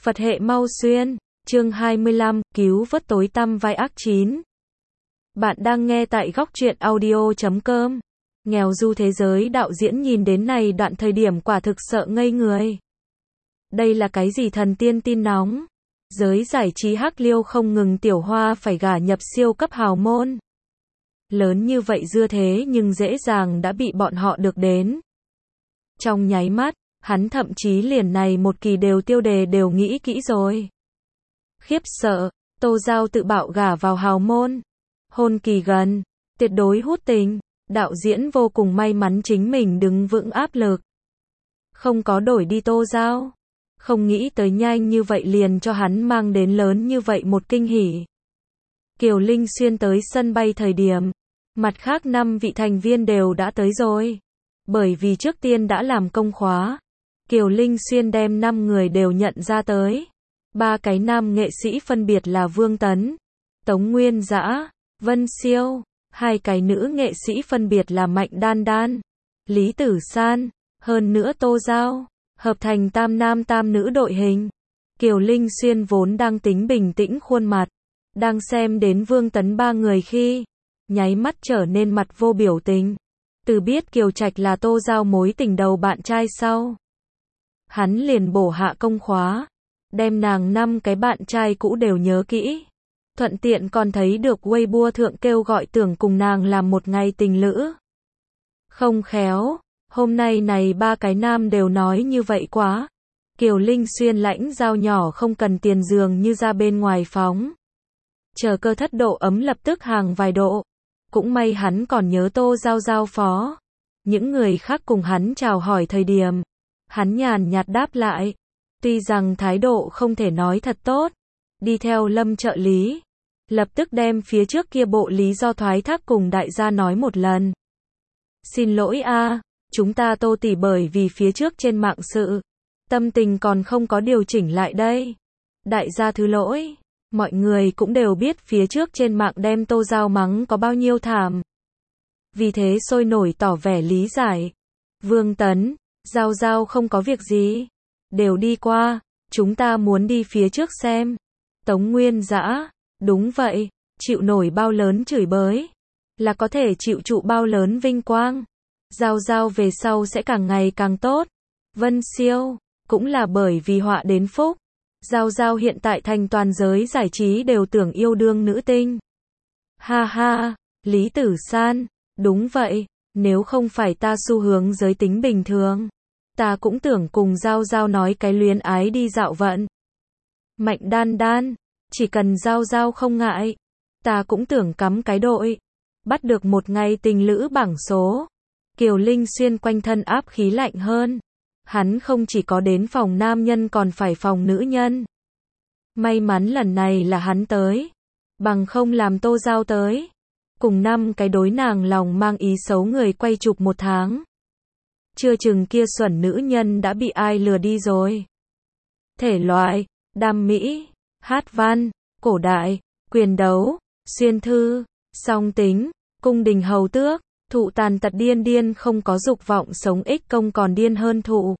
Phật hệ mau xuyên, chương 25, cứu vớt tối tăm vai ác 9. Bạn đang nghe tại góc truyện audio.com. Nghèo du thế giới đạo diễn nhìn đến này đoạn thời điểm quả thực sợ ngây người. Đây là cái gì thần tiên tin nóng? Giới giải trí hắc liêu không ngừng tiểu hoa phải gả nhập siêu cấp hào môn. Lớn như vậy dưa thế nhưng dễ dàng đã bị bọn họ được đến. Trong nháy mắt, hắn thậm chí liền này một kỳ đều tiêu đề đều nghĩ kỹ rồi. Khiếp sợ, Tô Giao tự bạo gả vào hào môn. Hôn kỳ gần, tuyệt đối hút tình, đạo diễn vô cùng may mắn chính mình đứng vững áp lực. Không có đổi đi Tô Giao. Không nghĩ tới nhanh như vậy liền cho hắn mang đến lớn như vậy một kinh hỉ. Kiều Linh Xuyên tới sân bay thời điểm, mặt khác 5 vị thành viên đều đã tới rồi. Bởi vì trước tiên đã làm công khóa, Kiều Linh Xuyên đem 5 người đều nhận ra tới. 3 cái nam nghệ sĩ phân biệt là Vương Tấn, Tống Nguyên Dã, Vân Siêu, 2 cái nữ nghệ sĩ phân biệt là Mạnh Đan Đan, Lý Tử San, hơn nữa Tô Giao, hợp thành tam nam tam nữ đội hình. Kiều Linh Xuyên vốn đang tính bình tĩnh khuôn mặt, đang xem đến Vương Tấn 3 người khi, nháy mắt trở nên mặt vô biểu tình. Từ biết Kiều Trạch là Tô Giao mối tình đầu bạn trai sau, hắn liền bổ hạ công khóa, đem nàng 5 cái bạn trai cũ đều nhớ kỹ. Thuận tiện còn thấy được Weibo thượng kêu gọi tưởng cùng nàng làm một ngày tình lữ. Không khéo, hôm nay này 3 cái nam đều nói như vậy quá. Kiều Linh Xuyên lãnh dao nhỏ không cần tiền giường như ra bên ngoài phóng. Chờ cơ thất độ ấm lập tức hàng vài độ. Cũng may hắn còn nhớ Tô Giao giao phó. Những người khác cùng hắn chào hỏi thời điểm, hắn nhàn nhạt đáp lại. Tuy rằng thái độ không thể nói thật tốt, đi theo Lâm trợ lý, lập tức đem phía trước kia bộ lý do thoái thác cùng đại gia nói một lần. Xin lỗi a, chúng ta Tô tỷ bởi vì phía trước trên mạng sự, tâm tình còn không có điều chỉnh lại đây. Đại gia thứ lỗi, mọi người cũng đều biết phía trước trên mạng đem Tô Giao mắng có bao nhiêu thảm. Vì thế sôi nổi tỏ vẻ lý giải. Vương Tấn, Giao Giao không có việc gì. Đều đi qua, chúng ta muốn đi phía trước xem. Tống Nguyên Dã, đúng vậy, chịu nổi bao lớn chửi bới, là có thể chịu trụ bao lớn vinh quang. Giao Giao về sau sẽ càng ngày càng tốt. Vân Siêu, cũng là bởi vì họa đến phúc. Giao Giao hiện tại thành toàn giới giải trí đều tưởng yêu đương nữ tinh. Ha ha, Lý Tử San, đúng vậy, nếu không phải ta xu hướng giới tính bình thường, ta cũng tưởng cùng Giao Giao nói cái luyến ái đi dạo vận. Mạnh Đan Đan, chỉ cần Giao Giao không ngại, ta cũng tưởng cắm cái đội, bắt được một ngày tình lữ bảng số. Kiều Linh Xuyên quanh thân áp khí lạnh hơn. Hắn không chỉ có đến phòng nam nhân còn phải phòng nữ nhân. May mắn lần này là hắn tới, bằng không làm Tô Giao tới. Cùng 5 cái đối nàng lòng mang ý xấu người quay chụp 1 tháng. Chưa chừng kia xuẩn nữ nhân đã bị ai lừa đi rồi. Thể loại, đam mỹ, hát văn, cổ đại, quyền đấu, xuyên thư, song tính, cung đình hầu tước, thụ tàn tật điên điên không có dục vọng sống ích công còn điên hơn thụ.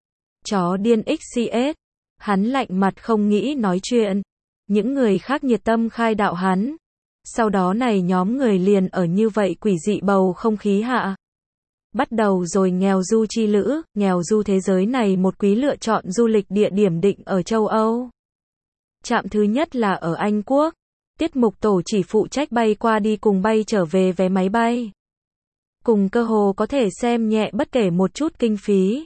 Chó điên XCS, hắn lạnh mặt không nghĩ nói chuyện. Những người khác nhiệt tâm khai đạo hắn. Sau đó này nhóm người liền ở như vậy quỷ dị bầu không khí hạ. Bắt đầu rồi nghèo du chi lữ, nghèo du thế giới này một quý lựa chọn du lịch địa điểm định ở châu Âu. Trạm thứ nhất là ở Anh Quốc. Tiết mục tổ chỉ phụ trách bay qua đi cùng bay trở về vé máy bay. Cùng cơ hồ có thể xem nhẹ bất kể một chút kinh phí.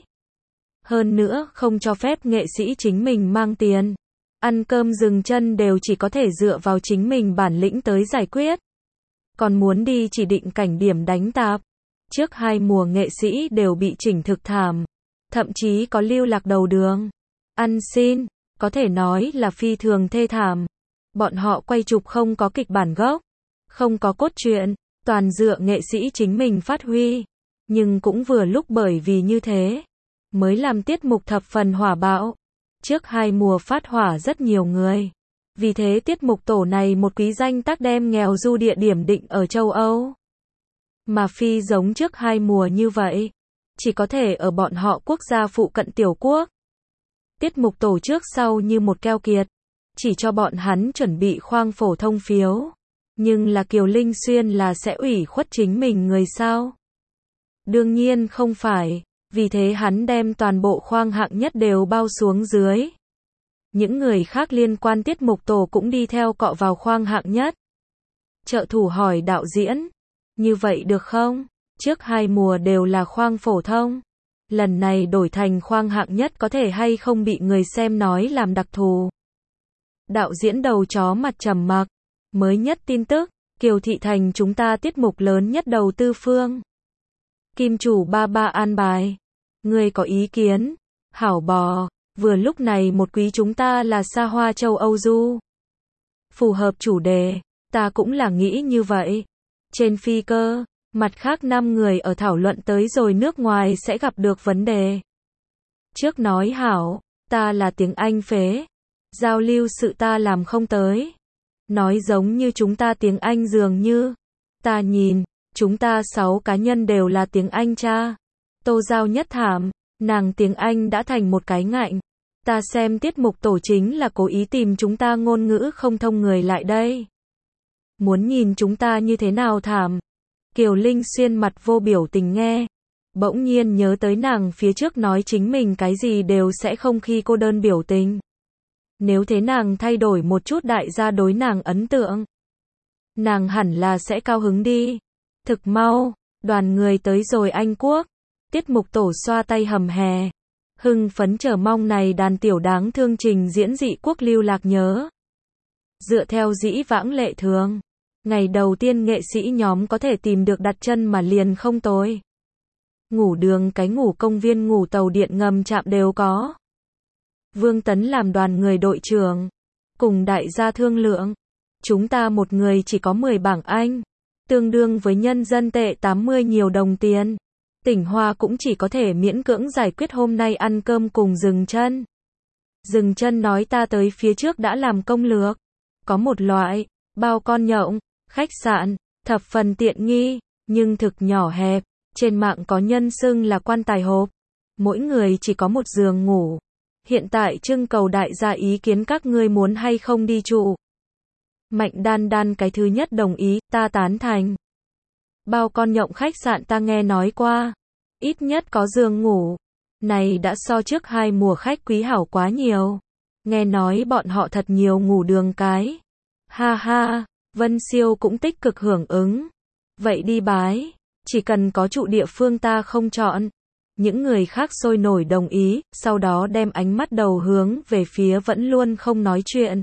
Hơn nữa không cho phép nghệ sĩ chính mình mang tiền. Ăn cơm dừng chân đều chỉ có thể dựa vào chính mình bản lĩnh tới giải quyết. Còn muốn đi chỉ định cảnh điểm đánh tạp. Trước 2 mùa nghệ sĩ đều bị chỉnh thực thảm. Thậm chí có lưu lạc đầu đường. Ăn xin, có thể nói là phi thường thê thảm. Bọn họ quay chụp không có kịch bản gốc, không có cốt truyện, toàn dựa nghệ sĩ chính mình phát huy. Nhưng cũng vừa lúc bởi vì như thế, mới làm tiết mục thập phần hỏa bạo. Trước 2 mùa phát hỏa rất nhiều người. Vì thế tiết mục tổ này một quý danh tác đem nghèo du địa điểm định ở châu Âu. Mà phi giống trước 2 mùa như vậy, chỉ có thể ở bọn họ quốc gia phụ cận tiểu quốc. Tiết mục tổ trước sau như một keo kiệt, chỉ cho bọn hắn chuẩn bị khoang phổ thông phiếu. Nhưng là Kiều Linh Xuyên là sẽ ủy khuất chính mình người sao? Đương nhiên không phải, vì thế hắn đem toàn bộ khoang hạng nhất đều bao xuống dưới. Những người khác liên quan tiết mục tổ cũng đi theo cọ vào khoang hạng nhất. Trợ thủ hỏi đạo diễn, như vậy được không? Trước 2 mùa đều là khoang phổ thông. Lần này đổi thành khoang hạng nhất có thể hay không bị người xem nói làm đặc thù. Đạo diễn đầu chó mặt trầm mặc. Mới nhất tin tức, Kiều Thị Thành chúng ta tiết mục lớn nhất đầu tư phương. Kim chủ ba an bài. Người có ý kiến? Hảo bò, vừa lúc này một quý chúng ta là xa hoa châu Âu du. Phù hợp chủ đề, ta cũng là nghĩ như vậy. Trên phi cơ, mặt khác 5 người ở thảo luận tới rồi nước ngoài sẽ gặp được vấn đề. Trước nói hảo, ta là tiếng Anh phế. Giao lưu sự ta làm không tới. Nói giống như chúng ta tiếng Anh dường như. Ta nhìn, chúng ta 6 cá nhân đều là tiếng Anh cha. Tô Giao nhất thảm, nàng tiếng Anh đã thành một cái ngạnh. Ta xem tiết mục tổ chính là cố ý tìm chúng ta ngôn ngữ không thông người lại đây. Muốn nhìn chúng ta như thế nào thảm. Kiều Linh Xuyên mặt vô biểu tình nghe. Bỗng nhiên nhớ tới nàng phía trước nói chính mình cái gì đều sẽ không khi cô đơn biểu tình. Nếu thế nàng thay đổi một chút đại gia đối nàng ấn tượng. Nàng hẳn là sẽ cao hứng đi. Thực mau, đoàn người tới rồi Anh Quốc. Tiết mục tổ xoa tay hầm hè. Hưng phấn chờ mong này đàn tiểu đáng thương trình diễn dị quốc lưu lạc nhớ. Dựa theo dĩ vãng lệ thường. Ngày đầu tiên nghệ sĩ nhóm có thể tìm được đặt chân mà liền không tồi. Ngủ đường cái ngủ công viên ngủ tàu điện ngầm trạm đều có. Vương Tấn làm đoàn người đội trưởng. Cùng đại gia thương lượng. Chúng ta một người chỉ có 10 bảng Anh. Tương đương với nhân dân tệ 80 nhiều đồng tiền. Tỉnh Hoa cũng chỉ có thể miễn cưỡng giải quyết hôm nay ăn cơm cùng Dừng Chân. Dừng Chân nói ta tới phía trước đã làm công lược. Có một loại, bao con nhộng, khách sạn, thập phần tiện nghi, nhưng thực nhỏ hẹp. Trên mạng có nhân xưng là quan tài hộp. Mỗi người chỉ có một giường ngủ. Hiện tại trưng cầu đại gia ý kiến các ngươi muốn hay không đi trụ. Mạnh Đan Đan cái thứ nhất đồng ý, ta tán thành. Bao con nhộng khách sạn ta nghe nói qua. Ít nhất có giường ngủ. Này đã so trước 2 mùa khách quý hảo quá nhiều. Nghe nói bọn họ thật nhiều ngủ đường cái. Ha ha, Vân Siêu cũng tích cực hưởng ứng. Vậy đi bái. Chỉ cần có trụ địa phương ta không chọn. Những người khác sôi nổi đồng ý, sau đó đem ánh mắt đầu hướng về phía vẫn luôn không nói chuyện.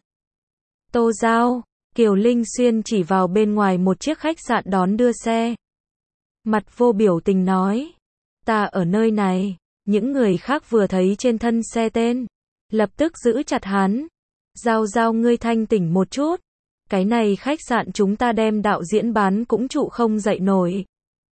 Tô Giao, Kiều Linh Xuyên chỉ vào bên ngoài một chiếc khách sạn đón đưa xe. Mặt vô biểu tình nói. Ta ở nơi này. Những người khác vừa thấy trên thân xe tên. Lập tức giữ chặt hắn. Giao ngươi thanh tỉnh một chút. Cái này khách sạn chúng ta đem đạo diễn bán cũng trụ không dậy nổi.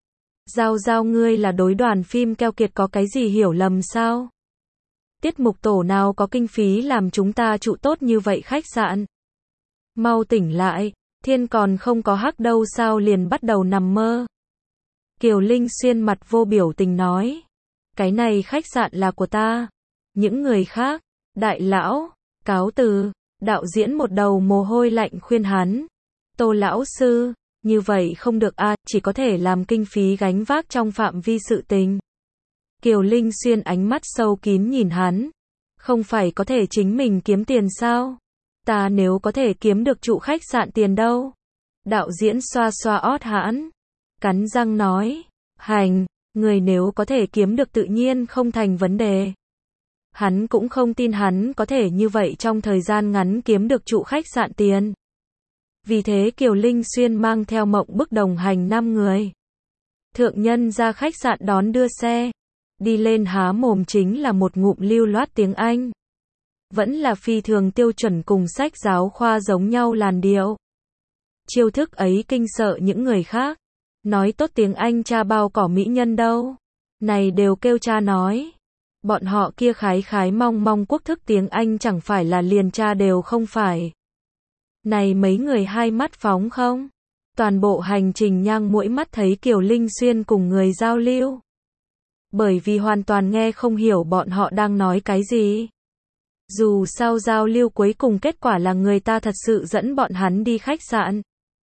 Giao ngươi là đối đoàn phim keo kiệt có cái gì hiểu lầm sao? Tiết mục tổ nào có kinh phí làm chúng ta trụ tốt như vậy khách sạn? Mau tỉnh lại, thiên còn không có hắc đâu sao liền bắt đầu nằm mơ. Kiều Linh Xuyên mặt vô biểu tình nói. Cái này khách sạn là của ta. Những người khác, đại lão, cáo từ, đạo diễn một đầu mồ hôi lạnh khuyên hắn. Tô lão sư, như vậy không được a, chỉ có thể làm kinh phí gánh vác trong phạm vi sự tình. Kiều Linh Xuyên ánh mắt sâu kín nhìn hắn. Không phải có thể chính mình kiếm tiền sao? Ta nếu có thể kiếm được trụ khách sạn tiền đâu? Đạo diễn xoa xoa ót hãn. Cắn răng nói. Hành, người nếu có thể kiếm được tự nhiên không thành vấn đề. Hắn cũng không tin hắn có thể như vậy trong thời gian ngắn kiếm được trụ khách sạn tiền. Vì thế Kiều Linh Xuyên mang theo Mộng Bức đồng hành 5 người. Thượng nhân ra khách sạn đón đưa xe. Đi lên há mồm chính là một ngụm lưu loát tiếng Anh. Vẫn là phi thường tiêu chuẩn cùng sách giáo khoa giống nhau làn điệu. Chiêu thức ấy kinh sợ những người khác. Nói tốt tiếng Anh cha bao cỏ mỹ nhân đâu. Này đều kêu cha nói. Bọn họ kia khái mong mong quốc thức tiếng Anh chẳng phải là liền cha đều không phải. Này mấy người hai mắt phóng không? Toàn bộ hành trình nhang mũi mắt thấy Kiều Linh Xuyên cùng người giao lưu. Bởi vì hoàn toàn nghe không hiểu bọn họ đang nói cái gì. Dù sao giao lưu cuối cùng kết quả là người ta thật sự dẫn bọn hắn đi khách sạn.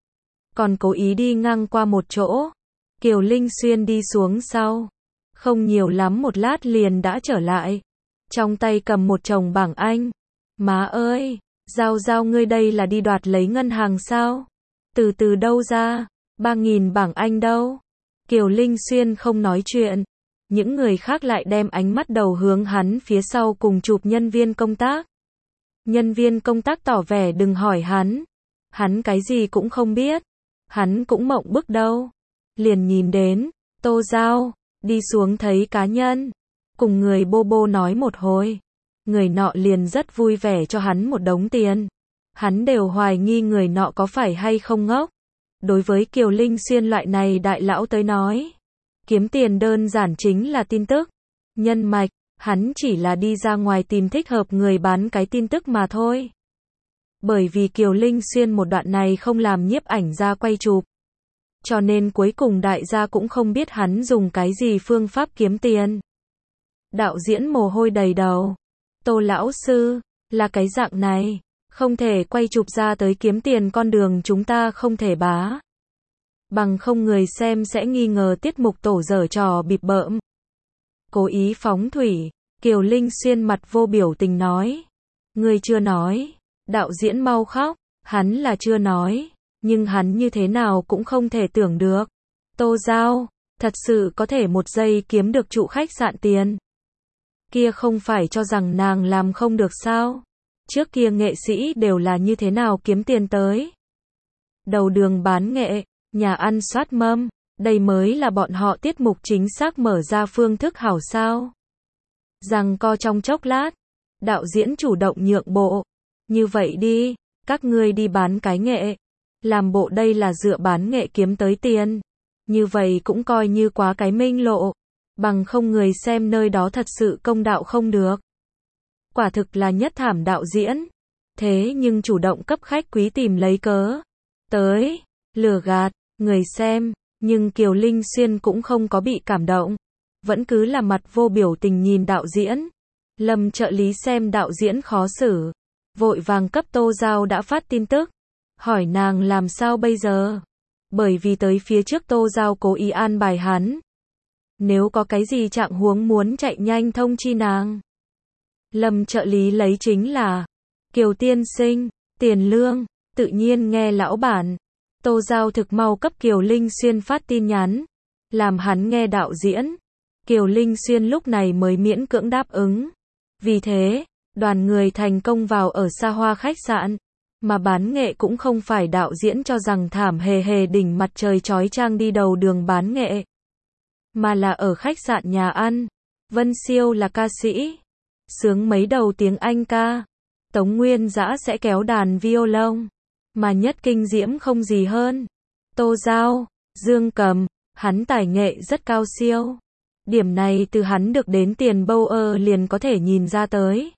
Còn cố ý đi ngang qua một chỗ. Kiều Linh Xuyên đi xuống sau. Không nhiều lắm một lát liền đã trở lại. Trong tay cầm một chồng bảng Anh. Má ơi, Giao ngươi đây là đi đoạt lấy ngân hàng sao? Từ đâu ra? 3.000 bảng Anh đâu? Kiều Linh Xuyên không nói chuyện. Những người khác lại đem ánh mắt đầu hướng hắn phía sau cùng chụp nhân viên công tác. Nhân viên công tác tỏ vẻ đừng hỏi hắn. Hắn cái gì cũng không biết. Hắn cũng mộng bức đâu. Liền nhìn đến, Tô Giao, đi xuống thấy cá nhân. Cùng người bô bô nói một hồi. Người nọ liền rất vui vẻ cho hắn một đống tiền. Hắn đều hoài nghi người nọ có phải hay không ngốc. Đối với Kiều Linh Xuyên loại này đại lão tới nói. Kiếm tiền đơn giản chính là tin tức. Nhân mạch, hắn chỉ là đi ra ngoài tìm thích hợp người bán cái tin tức mà thôi. Bởi vì Kiều Linh Xuyên một đoạn này không làm nhiếp ảnh ra quay chụp. Cho nên cuối cùng đại gia cũng không biết hắn dùng cái gì phương pháp kiếm tiền. Đạo diễn mồ hôi đầy đầu. Tô lão sư, là cái dạng này. Không thể quay chụp ra tới kiếm tiền con đường chúng ta không thể bá. Bằng không người xem sẽ nghi ngờ tiết mục tổ giở trò bịp bợm. Cố ý phóng thủy, Kiều Linh Xuyên mặt vô biểu tình nói. Người chưa nói, đạo diễn mau khóc, hắn là chưa nói, nhưng hắn như thế nào cũng không thể tưởng được. Tô Giao, thật sự có thể một giây kiếm được trụ khách sạn tiền. Kia không phải cho rằng nàng làm không được sao? Trước kia nghệ sĩ đều là như thế nào kiếm tiền tới? Đầu đường bán nghệ, nhà ăn soát mâm, đây mới là bọn họ tiết mục chính xác mở ra phương thức hảo sao. Rằng co trong chốc lát, đạo diễn chủ động nhượng bộ. Như vậy đi, các ngươi đi bán cái nghệ. Làm bộ đây là dựa bán nghệ kiếm tới tiền. Như vậy cũng coi như quá cái minh lộ. Bằng không người xem nơi đó thật sự công đạo không được. Quả thực là nhất thảm đạo diễn. Thế nhưng chủ động cấp khách quý tìm lấy cớ. Tới, lừa gạt, người xem. Nhưng Kiều Linh Xuyên cũng không có bị cảm động. Vẫn cứ là mặt vô biểu tình nhìn đạo diễn. Lâm trợ lý xem đạo diễn khó xử. Vội vàng cấp Tô Giao đã phát tin tức. Hỏi nàng làm sao bây giờ. Bởi vì tới phía trước Tô Giao cố ý an bài hắn. Nếu có cái gì trạng huống muốn chạy nhanh thông chi nàng. Lâm trợ lý lấy chính là Kiều tiên sinh, tiền lương, tự nhiên nghe lão bản. Tô Giao thực mau cấp Kiều Linh Xuyên phát tin nhắn. Làm hắn nghe đạo diễn. Kiều Linh Xuyên lúc này mới miễn cưỡng đáp ứng. Vì thế, đoàn người thành công vào ở xa hoa khách sạn. Mà bán nghệ cũng không phải đạo diễn cho rằng thảm hề hề đỉnh mặt trời chói chang đi đầu đường bán nghệ. Mà là ở khách sạn nhà ăn. Vân Siêu là ca sĩ. Sướng mấy đầu tiếng Anh ca. Tống Nguyên Dã sẽ kéo đàn violon. Mà nhất kinh diễm không gì hơn. Tô Giao, Dương Cầm, hắn tài nghệ rất cao siêu. Điểm này từ hắn được đến tiền Bauer liền có thể nhìn ra tới.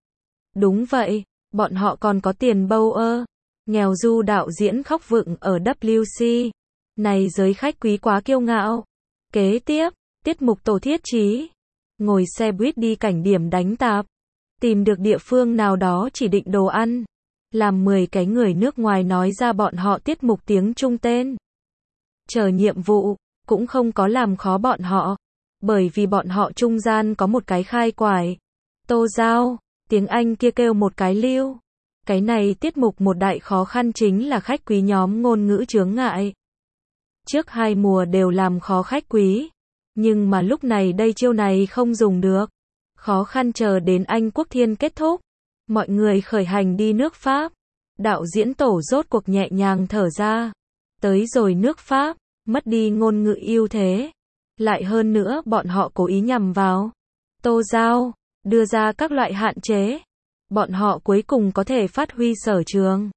Đúng vậy, bọn họ còn có tiền Bauer. Nghèo du đạo diễn khóc vựng ở WC. Này giới khách quý quá kiêu ngạo. Kế tiếp, tiết mục tổ thiết trí. Ngồi xe buýt đi cảnh điểm đánh tạp. Tìm được địa phương nào đó chỉ định đồ ăn. Làm 10 cái người nước ngoài nói ra bọn họ tiết mục tiếng Trung tên. Chờ nhiệm vụ, cũng không có làm khó bọn họ. Bởi vì bọn họ trung gian có một cái khai quải. Tô Giao, tiếng Anh kia kêu một cái lưu. Cái này tiết mục một đại khó khăn chính là khách quý nhóm ngôn ngữ chướng ngại. Trước 2 mùa đều làm khó khách quý. Nhưng mà lúc này đây chiêu này không dùng được. Khó khăn chờ đến Anh Quốc Thiên kết thúc. Mọi người khởi hành đi nước Pháp. Đạo diễn tổ rốt cuộc nhẹ nhàng thở ra. Tới rồi nước Pháp, mất đi ngôn ngữ ưu thế. Lại hơn nữa bọn họ cố ý nhằm vào Tô Giao, đưa ra các loại hạn chế. Bọn họ cuối cùng có thể phát huy sở trường.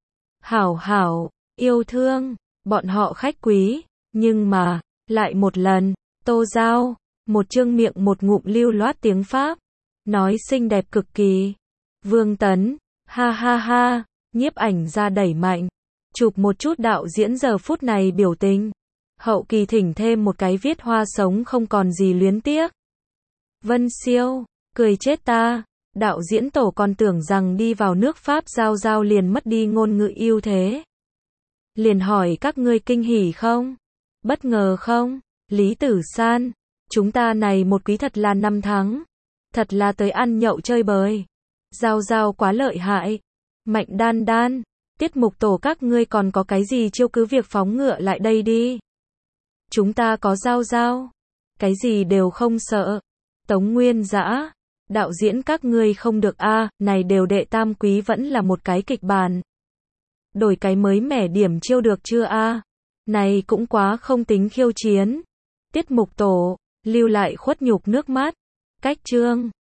Hảo, yêu thương, bọn họ khách quý. Nhưng mà, lại một lần, Tô Giao, một trương miệng một ngụm lưu loát tiếng Pháp. Nói xinh đẹp cực kỳ. Vương Tấn, ha ha ha, nhiếp ảnh ra đẩy mạnh. Chụp một chút đạo diễn giờ phút này biểu tình. Hậu kỳ thỉnh thêm một cái viết hoa sống không còn gì luyến tiếc. Vân Siêu, cười chết ta. Đạo diễn tổ còn tưởng rằng đi vào nước Pháp Giao Giao liền mất đi ngôn ngữ ưu thế. Liền hỏi các ngươi kinh hỉ không? Bất ngờ không? Lý Tử San, chúng ta này một quý thật là 5 tháng. Thật là tới ăn nhậu chơi bời. Giao Giao quá lợi hại. Mạnh Đan Đan, tiết mục tổ các ngươi còn có cái gì chiêu cứ việc phóng ngựa lại đây đi. Chúng ta có Giao Giao. Cái gì đều không sợ. Tống Nguyên Dã, đạo diễn các ngươi không được a, này đều đệ tam quý vẫn là một cái kịch bản. Đổi cái mới mẻ điểm chiêu được chưa a? Này cũng quá không tính khiêu chiến. Tiết mục tổ, lưu lại khuất nhục nước mắt. Cách chương